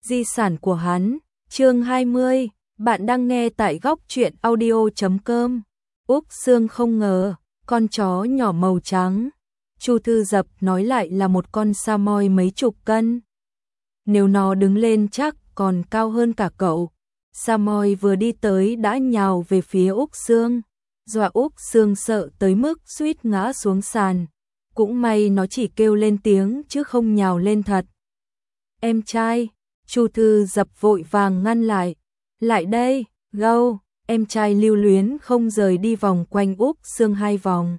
Di sản của hắn, chương 20, bạn đang nghe tại góc truyện audio.com. Úc Sương không ngờ, con chó nhỏ màu trắng, Chu Thư Dập nói lại là một con Samoy mấy chục cân. Nếu nó đứng lên chắc còn cao hơn cả cậu. Samoy vừa đi tới đã nhào về phía Úc Sương, dọa Úc Sương sợ tới mức suýt ngã xuống sàn. Cũng may nó chỉ kêu lên tiếng chứ không nhào lên thật. Em trai, Chu Thư Dập vội vàng ngăn lại. Lại đây, gâu, em trai lưu luyến không rời đi vòng quanh Úc Sương 2 vòng.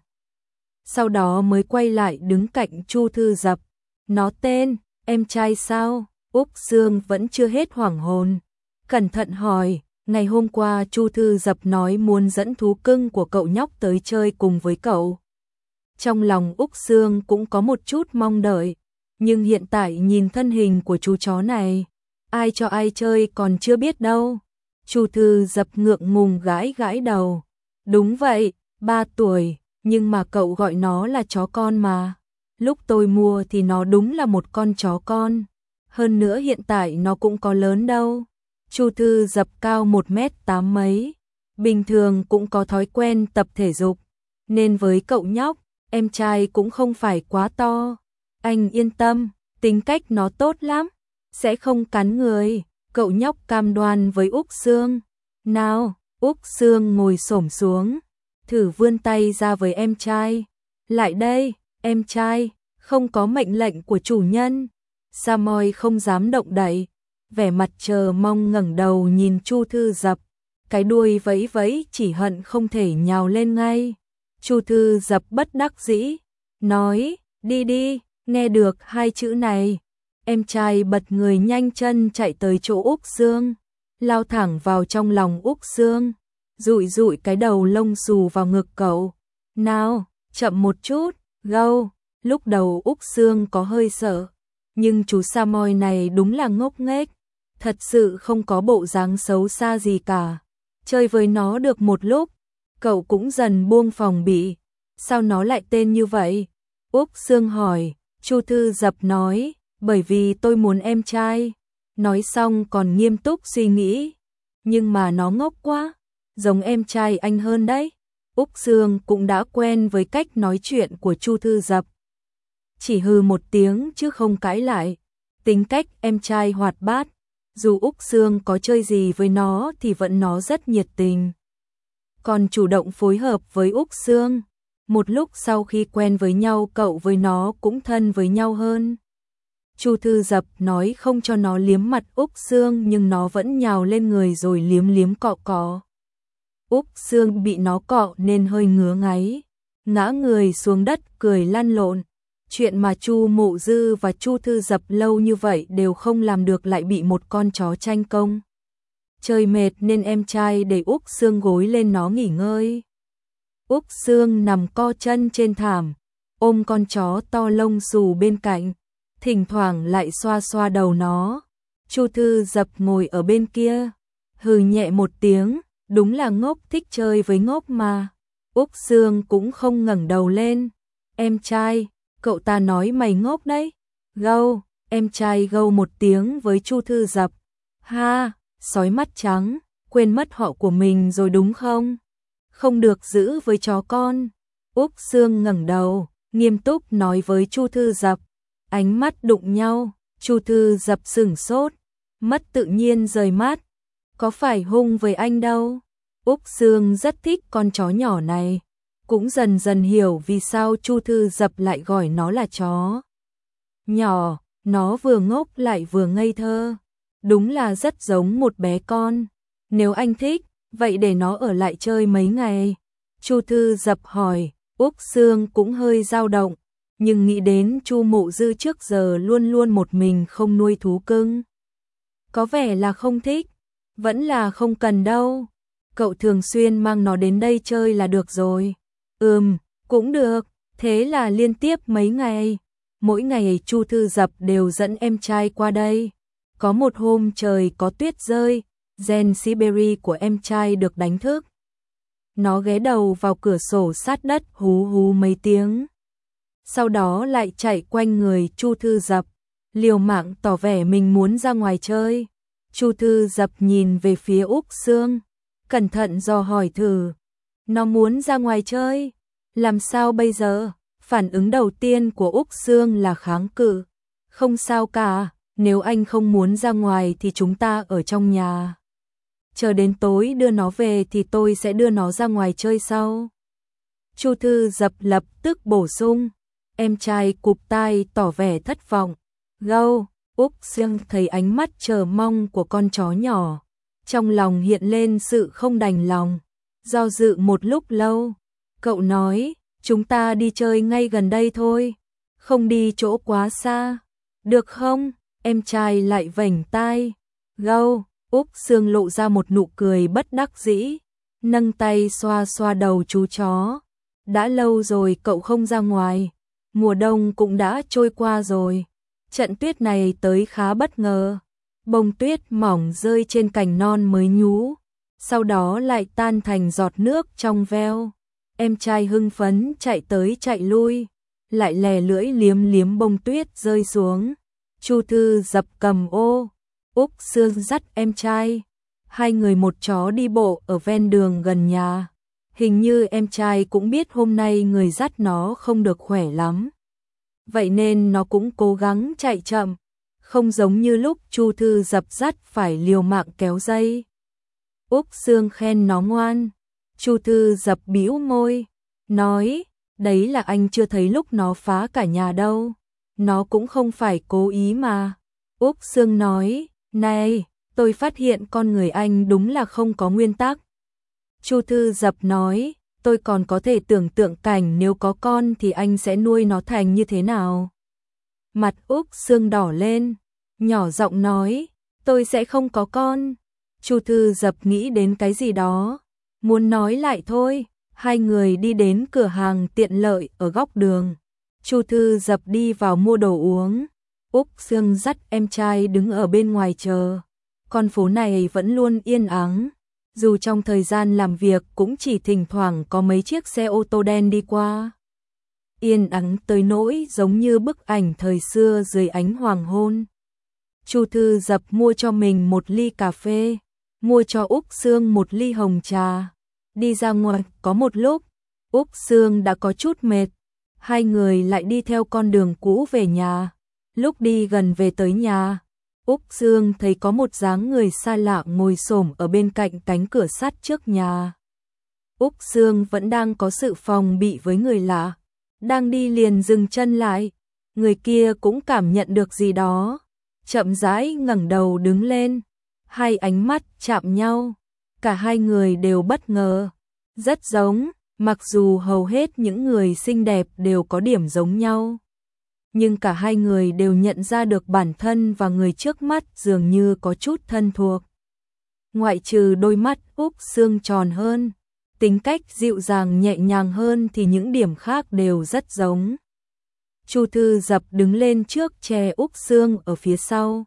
Sau đó mới quay lại đứng cạnh Chu Thư Dập. Nó tên, em trai sao? Úc Sương vẫn chưa hết hoảng hồn. Cẩn thận hỏi, ngày hôm qua Chu Thư Dập nói muốn dẫn thú cưng của cậu nhóc tới chơi cùng với cậu. Trong lòng Úc Sương cũng có một chút mong đợi, nhưng hiện tại nhìn thân hình của chú chó này, ai cho ai chơi còn chưa biết đâu. Chu Thư Dập ngượng ngùng gãi gãi đầu. Đúng vậy, 3 tuổi, nhưng mà cậu gọi nó là chó con mà. Lúc tôi mua thì nó đúng là một con chó con. Hơn nữa hiện tại nó cũng có lớn đâu. Chu Thư Dập cao 1m8 mấy, bình thường cũng có thói quen tập thể dục, nên với cậu nhóc, em trai cũng không phải quá to. Anh yên tâm, tính cách nó tốt lắm, sẽ không cắn người, cậu nhóc cam đoan với Úc Sương. Nào, Úc Sương ngồi xổm xuống, thử vươn tay ra với em trai. Lại đây, em trai, không có mệnh lệnh của chủ nhân. Samoy không dám động đậy, vẻ mặt chờ mong ngẩng đầu nhìn Chu Thư Dập, cái đuôi vẫy vẫy chỉ hận không thể nhào lên ngay. Chu Thư Dập bất đắc dĩ, nói, đi đi, nghe được 2 chữ này. Em trai bật người nhanh chân chạy tới chỗ Úc Sương, lao thẳng vào trong lòng Úc Sương, dụi dụi cái đầu lông xù vào ngực cậu. Nào, chậm một chút, gâu. Lúc đầu Úc Sương có hơi sợ, nhưng chú Samoy này đúng là ngốc nghếch, thật sự không có bộ dáng xấu xa gì cả. Chơi với nó được một lúc, cậu cũng dần buông phòng bị. Sao nó lại tên như vậy? Úc Sương hỏi. Chu Thư Dập nói, bởi vì tôi muốn em trai. Nói xong còn nghiêm túc suy nghĩ. Nhưng mà nó ngốc quá, giống em trai anh hơn đấy. Úc Sương cũng đã quen với cách nói chuyện của Chu Thư Dập, chỉ hừ một tiếng chứ không cãi lại. Tính cách em trai hoạt bát, dù Úc Sương có chơi gì với nó thì vẫn nó rất nhiệt tình, còn chủ động phối hợp với Úc Sương. Một lúc sau khi quen với nhau cậu với nó cũng thân với nhau hơn. Chu Thư Dập nói không cho nó liếm mặt Úc Sương nhưng nó vẫn nhào lên người rồi liếm liếm cọ cọ. Úc Sương bị nó cọ nên hơi ngứa ngáy, ngã người xuống đất cười lăn lộn. Chuyện mà Chu Mộ Dư và Chu Thư Dập lâu như vậy đều không làm được lại bị một con chó tranh công. Chơi mệt nên em trai để Úc Sương gối lên nó nghỉ ngơi. Úc Sương nằm co chân trên thảm, ôm con chó to lông xù bên cạnh, thỉnh thoảng lại xoa xoa đầu nó. Chu Thư Dập ngồi ở bên kia, hừ nhẹ một tiếng, đúng là ngốc thích chơi với ngốc mà. Úc Sương cũng không ngẩng đầu lên. Em trai, cậu ta nói mày ngốc đấy. Gâu, em trai gâu một tiếng với Chu Thư Dập. Ha, sói mắt trắng, quên mất họ của mình rồi đúng không? Không được giữ với chó con. Úc Sương ngẩng đầu, nghiêm túc nói với Chu Thư Dập. Ánh mắt đụng nhau, Chu Thư Dập sửng sốt, mất tự nhiên rời mắt. Có phải hung với anh đâu? Úc Sương rất thích con chó nhỏ này, cũng dần dần hiểu vì sao Chu Thư Dập lại gọi nó là chó nhỏ. Nó vừa ngốc lại vừa ngây thơ, đúng là rất giống một bé con. Nếu anh thích, vậy để nó ở lại chơi mấy ngày. Chu Thư Dập hỏi. Úc Sương cũng hơi dao động, nhưng nghĩ đến Chu Mộ Dư trước giờ luôn luôn một mình không nuôi thú cưng, có vẻ là không thích. Vẫn là không cần đâu, cậu thường xuyên mang nó đến đây chơi là được rồi. Cũng được. Thế là liên tiếp mấy ngày, mỗi ngày Chu Thư Dập đều dẫn em trai qua đây. Có một hôm trời có tuyết rơi, Gen Siberia của em trai được đánh thức. Nó ghé đầu vào cửa sổ sát đất hú hú mấy tiếng, sau đó lại chạy quanh người Chu Thư Dập. liều mạng tỏ vẻ mình muốn ra ngoài chơi. Chu Thư Dập nhìn về phía Úc Sương, cẩn thận dò hỏi thử. Nó muốn ra ngoài chơi? Làm sao bây giờ? Phản ứng đầu tiên của Úc Sương là kháng cự. Không sao cả, nếu anh không muốn ra ngoài thì chúng ta ở trong nhà. Chờ đến tối đưa nó về thì tôi sẽ đưa nó ra ngoài chơi sau. Chu Thư Dập lập tức bổ sung. Em trai cụp tai tỏ vẻ thất vọng. Gâu, Úc Sương thấy ánh mắt chờ mong của con chó nhỏ. Trong lòng hiện lên sự không đành lòng. Do dự một lúc lâu, cậu nói, chúng ta đi chơi ngay gần đây thôi. Không đi chỗ quá xa. Được không? Em trai lại vểnh tai. Gâu, Úc Sương lộ ra một nụ cười bất đắc dĩ. Nâng tay xoa xoa đầu chú chó. Đã lâu rồi cậu không ra ngoài. Mùa đông cũng đã trôi qua rồi. Trận tuyết này tới khá bất ngờ. Bông tuyết mỏng rơi trên cành non mới nhú, sau đó lại tan thành giọt nước trong veo. Em trai hưng phấn chạy tới chạy lui, lại lè lưỡi liếm liếm bông tuyết rơi xuống. Chu Thư Dập cầm ô, Úc Sương dắt em trai. Hai người một chó đi bộ ở ven đường gần nhà. Hình như em trai cũng biết hôm nay người dắt nó không được khỏe lắm. Vậy nên nó cũng cố gắng chạy chậm, không giống như lúc Chu Thư Dập dắt phải liều mạng kéo dây. Úc Sương khen nó ngoan. Chu Thư Dập bĩu môi, nói, đấy là anh chưa thấy lúc nó phá cả nhà đâu. Nó cũng không phải cố ý mà. Úc Sương nói, này, tôi phát hiện con người anh đúng là không có nguyên tắc. Chu Thư Dập nói, tôi còn có thể tưởng tượng cảnh nếu có con thì anh sẽ nuôi nó thành như thế nào. Mặt Úc Sương đỏ lên, nhỏ giọng nói, tôi sẽ không có con. Chu Thư Dập nghĩ đến cái gì đó, muốn nói lại thôi. Hai người đi đến cửa hàng tiện lợi ở góc đường. Chu Thư Dập đi vào mua đồ uống. Úc Sương dắt em trai đứng ở bên ngoài chờ. Con phố này vẫn luôn yên ắng. Dù trong thời gian làm việc cũng chỉ thỉnh thoảng có mấy chiếc xe ô tô đen đi qua. Yên ắng tới nỗi giống như bức ảnh thời xưa dưới ánh hoàng hôn. Chu Thư Dập mua cho mình một ly cà phê, mua cho Úc Sương một ly hồng trà. Đi ra ngoài có một lúc, Úc Sương đã có chút mệt. Hai người lại đi theo con đường cũ về nhà. Lúc đi gần về tới nhà, Úc Sương thấy có một dáng người xa lạ ngồi xổm ở bên cạnh cánh cửa sắt trước nhà. Úc Sương vẫn đang có sự phòng bị với người lạ, đang đi liền dừng chân lại. Người kia cũng cảm nhận được gì đó, chậm rãi ngẩng đầu đứng lên. Hai ánh mắt chạm nhau, cả hai người đều bất ngờ, rất giống, mặc dù hầu hết những người xinh đẹp đều có điểm giống nhau. Nhưng cả hai người đều nhận ra được bản thân và người trước mắt dường như có chút thân thuộc. Ngoại trừ đôi mắt Úc Sương tròn hơn, tính cách dịu dàng nhẹ nhàng hơn thì những điểm khác đều rất giống. Chu Thư Dập đứng lên trước che Úc Sương ở phía sau.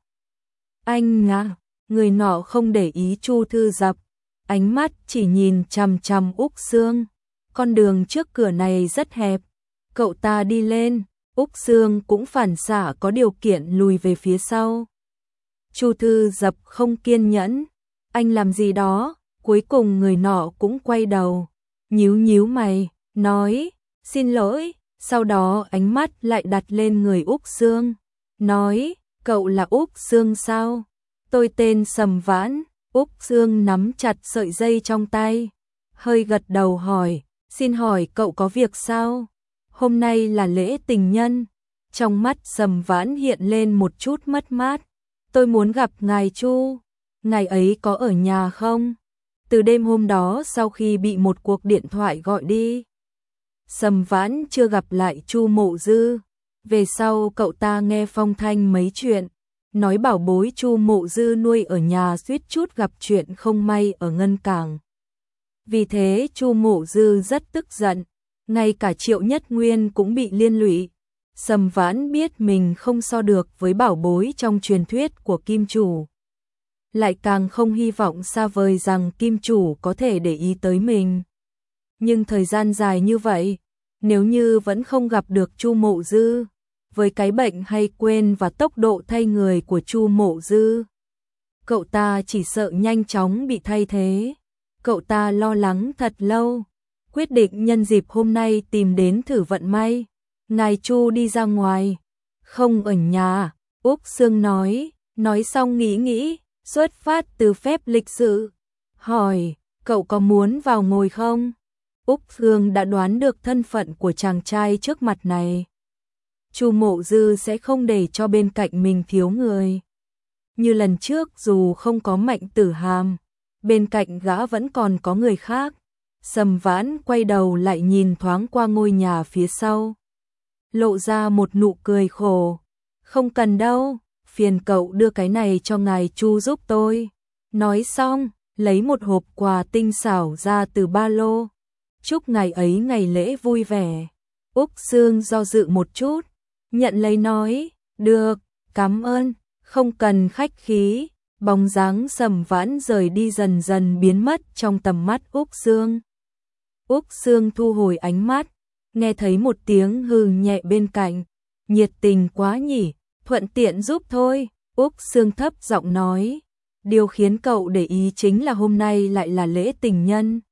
Anh ngã, người nọ không để ý Chu Thư Dập, ánh mắt chỉ nhìn chằm chằm Úc Sương. Con đường trước cửa này rất hẹp, cậu ta đi lên. Úc Sương cũng phản xạ có điều kiện lùi về phía sau. Chu Thư Dập không kiên nhẫn, anh làm gì đó. Cuối cùng người nọ cũng quay đầu, nhíu nhíu mày, nói, xin lỗi. Sau đó ánh mắt lại đặt lên người Úc Sương, nói, cậu là Úc Sương sao? Tôi tên Sầm Vãn. Úc Sương nắm chặt sợi dây trong tay, hơi gật đầu hỏi, xin hỏi cậu có việc sao? Hôm nay là lễ tình nhân. Trong mắt Sầm Vãn hiện lên một chút mất mát. Tôi muốn gặp ngài Chu. Ngài ấy có ở nhà không? Từ đêm hôm đó sau khi bị một cuộc điện thoại gọi đi, Sầm Vãn chưa gặp lại Chu Mộ Dư. Về sau cậu ta nghe phong thanh mấy chuyện, nói bảo bối Chu Mộ Dư nuôi ở nhà suýt chút gặp chuyện không may ở Ngân Cảng. Vì thế Chu Mộ Dư rất tức giận, ngay cả Triệu Nhất Nguyên cũng bị liên lụy. Sầm Vãn biết mình không so được với bảo bối trong truyền thuyết của Kim Chủ, lại càng không hy vọng xa vời rằng Kim Chủ có thể để ý tới mình. Nhưng thời gian dài như vậy, nếu như vẫn không gặp được Chu Mộ Dư, với cái bệnh hay quên và tốc độ thay người của Chu Mộ Dư, cậu ta chỉ sợ nhanh chóng bị thay thế. Cậu ta lo lắng thật lâu, quyết định nhân dịp hôm nay tìm đến thử vận may. Ngài Chu đi ra ngoài, không ở nhà, Úc Sương nói xong nghĩ, xuất phát từ phép lịch sự, hỏi, cậu có muốn vào ngồi không? Úc Sương đã đoán được thân phận của chàng trai trước mặt này. Chu Mộ Dư sẽ không để cho bên cạnh mình thiếu người. Như lần trước dù không có Mạnh Tử Hàm, bên cạnh gã vẫn còn có người khác. Sầm Vãn quay đầu lại nhìn thoáng qua ngôi nhà phía sau, lộ ra một nụ cười khổ. Không cần đâu, phiền cậu đưa cái này cho ngài Chu giúp tôi. Nói xong, lấy một hộp quà tinh xảo ra từ ba lô. Chúc ngài ấy ngày lễ vui vẻ. Úc Sương do dự một chút, nhận lấy nói, được, cảm ơn, không cần khách khí. Bóng dáng Sầm Vãn rời đi dần dần biến mất trong tầm mắt Úc Sương. Úc Sương thu hồi ánh mắt, nghe thấy một tiếng hừ nhẹ bên cạnh. Nhiệt tình quá nhỉ, thuận tiện giúp thôi. Úc Sương thấp giọng nói, điều khiến cậu để ý chính là hôm nay lại là lễ tình nhân.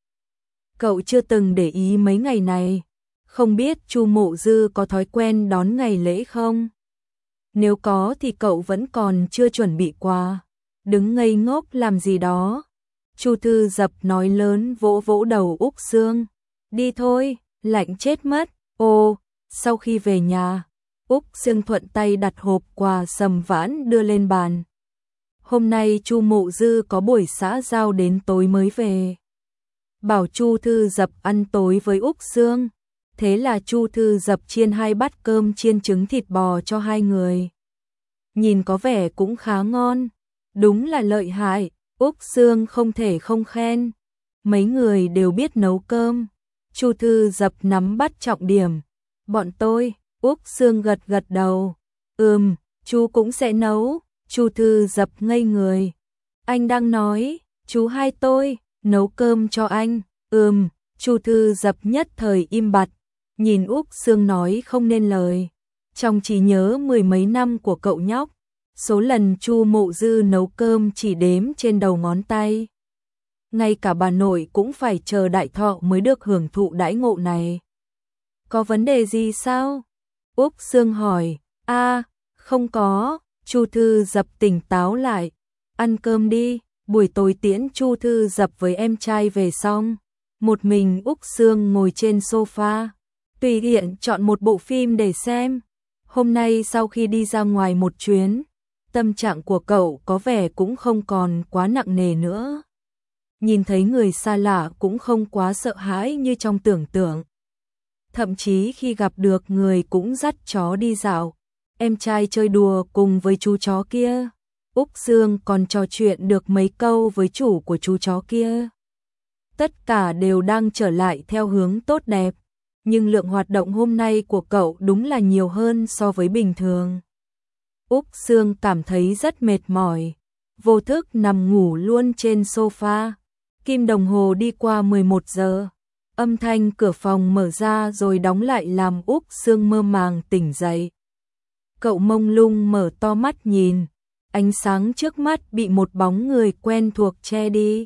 Cậu chưa từng để ý mấy ngày này, không biết Chu Mộ Dư có thói quen đón ngày lễ không? Nếu có thì cậu vẫn còn chưa chuẩn bị quà. Đứng ngây ngốc làm gì đó. Chu Thư Dập nói lớn vỗ vỗ đầu Úc Sương. Đi thôi, lạnh chết mất. Ồ, sau khi về nhà, Úc Sương thuận tay đặt hộp quà Sầm Vãn đưa lên bàn. Hôm nay Chu Mộ Dư có buổi xã giao đến tối mới về. Bảo Chu Thư Dập ăn tối với Úc Sương. Thế là Chu Thư Dập chiên 2 bát cơm chiên trứng thịt bò cho 2 người. Nhìn có vẻ cũng khá ngon. Đúng là lợi hại, Úc Sương không thể không khen. Mấy người đều biết nấu cơm. Chu Thư Dập nắm bắt trọng điểm. Bọn tôi, Úc Sương gật gật đầu. Chú cũng sẽ nấu. Chu Thư Dập ngây người. Anh đang nói, chú hai tôi, nấu cơm cho anh. Chu Thư Dập nhất thời im bặt. Nhìn Úc Sương nói không nên lời. Trong trí nhớ 10 mấy năm của cậu nhóc, số lần Chu Mộ Dư nấu cơm chỉ đếm trên đầu ngón tay. Ngay cả bà nội cũng phải chờ đại thọ mới được hưởng thụ đãi ngộ này. Có vấn đề gì sao? Úc Sương hỏi. Không có. Chu Thư Dập tỉnh táo lại. Ăn cơm đi. Buổi tối tiễn Chu Thư Dập với em trai về xong, một mình Úc Sương ngồi trên sofa, tùy tiện chọn một bộ phim để xem. Hôm nay sau khi đi ra ngoài một chuyến, tâm trạng của cậu có vẻ cũng không còn quá nặng nề nữa. Nhìn thấy người xa lạ cũng không quá sợ hãi như trong tưởng tượng. Thậm chí khi gặp được người cũng dắt chó đi dạo, em trai chơi đùa cùng với chú chó kia. Úc Sương còn trò chuyện được mấy câu với chủ của chú chó kia. Tất cả đều đang trở lại theo hướng tốt đẹp, nhưng lượng hoạt động hôm nay của cậu đúng là nhiều hơn so với bình thường. Úc Sương cảm thấy rất mệt mỏi, vô thức nằm ngủ luôn trên sofa. Kim đồng hồ đi qua 11 giờ, âm thanh cửa phòng mở ra rồi đóng lại làm Úc Sương mơ màng tỉnh dậy. Cậu mông lung mở to mắt nhìn, ánh sáng trước mắt bị một bóng người quen thuộc che đi.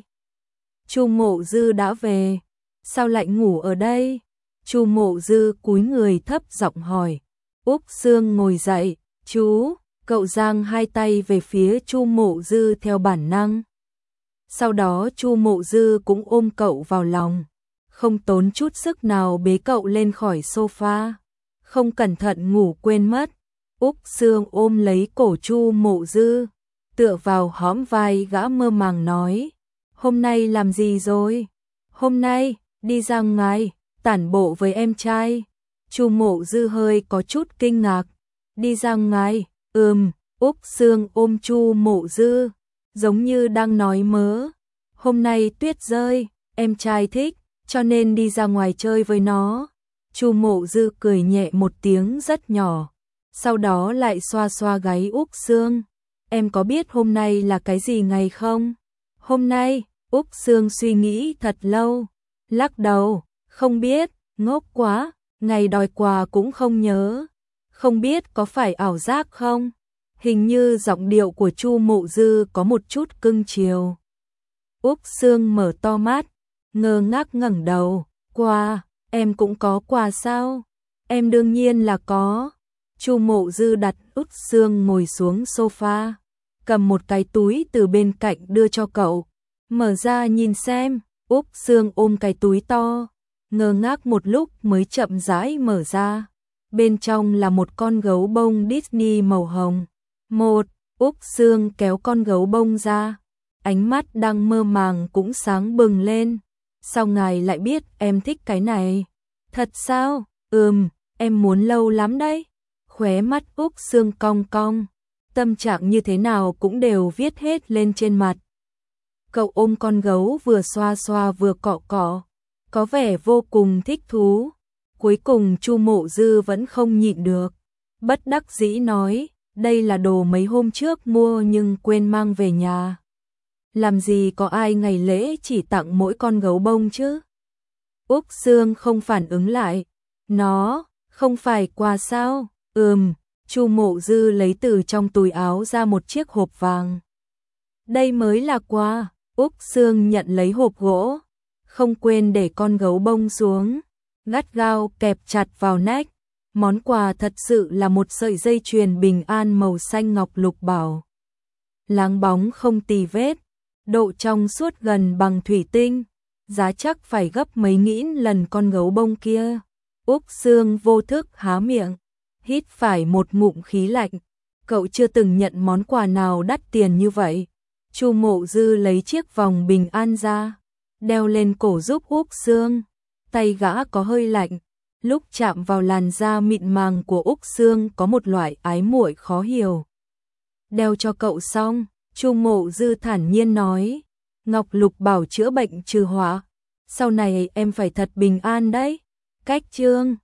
Chu Mộ Dư đã về, sao lại ngủ ở đây? Chu Mộ Dư cúi người thấp giọng hỏi. Úc Sương ngồi dậy, chú, cậu giang hai tay về phía Chu Mộ Dư theo bản năng. Sau đó Chu Mộ Dư cũng ôm cậu vào lòng, không tốn chút sức nào bế cậu lên khỏi sofa. Không cẩn thận ngủ quên mất. Úc Sương ôm lấy cổ Chu Mộ Dư, tựa vào hõm vai gã mơ màng nói. Hôm nay làm gì rồi? Hôm nay, đi ra ngoài, tản bộ với em trai. Chu Mộ Dư hơi có chút kinh ngạc. Đi ra ngoài, Úc Sương ôm Chu Mộ Dư, giống như đang nói mớ. Hôm nay tuyết rơi, em trai thích, cho nên đi ra ngoài chơi với nó. Chu Mộ Dư cười nhẹ một tiếng rất nhỏ, sau đó lại xoa xoa gáy Úc Sương. Em có biết hôm nay là cái gì ngày không? Hôm nay, Úc Sương suy nghĩ thật lâu, lắc đầu, không biết, ngốc quá, ngày đòi quà cũng không nhớ. Không biết có phải ảo giác không? Hình như giọng điệu của Chu Mộ Dư có một chút cưng chiều. Úc Sương mở to mắt, ngơ ngác ngẩng đầu, quà, em cũng có quà sao? Em đương nhiên là có. Chu Mộ Dư đặt Úc Sương ngồi xuống sofa, cầm một cái túi từ bên cạnh đưa cho cậu. Mở ra nhìn xem. Úc Sương ôm cái túi to, ngơ ngác một lúc mới chậm rãi mở ra. Bên trong là một con gấu bông Disney màu hồng. Úc Sương kéo con gấu bông ra, ánh mắt đang mơ màng cũng sáng bừng lên. Sao ngài lại biết em thích cái này? Thật sao? Em muốn lâu lắm đấy. Khóe mắt Úc Sương cong cong, tâm trạng như thế nào cũng đều viết hết lên trên mặt. Cậu ôm con gấu vừa xoa xoa vừa cọ cọ, có vẻ vô cùng thích thú. Cuối cùng Chu Mộ Dư vẫn không nhịn được, bất đắc dĩ nói, đây là đồ mấy hôm trước mua nhưng quên mang về nhà. Làm gì có ai ngày lễ chỉ tặng mỗi con gấu bông chứ? Úc Sương không phản ứng lại, nó không phải quà sao? Chu Mộ Dư lấy từ trong túi áo ra một chiếc hộp vàng. Đây mới là quà. Úc Sương nhận lấy hộp gỗ, không quên để con gấu bông xuống, gắt gao kẹp chặt vào nách. Món quà thật sự là một sợi dây chuyền bình an màu xanh ngọc lục bảo, láng bóng không tì vết, độ trong suốt gần bằng thủy tinh, giá chắc phải gấp mấy nghìn lần con gấu bông kia. Úc Sương vô thức há miệng, hít phải một ngụm khí lạnh. Cậu chưa từng nhận món quà nào đắt tiền như vậy. Chu Mộ Dư lấy chiếc vòng bình an ra, đeo lên cổ giúp Úc Sương. Tay gã có hơi lạnh, lúc chạm vào làn da mịn màng của Úc Sương có một loại ái muội khó hiểu. Đeo cho cậu xong, Chu Mộ Dư thản nhiên nói, ngọc lục bảo chữa bệnh trừ họa, sau này em phải thật bình an đấy. Cách chương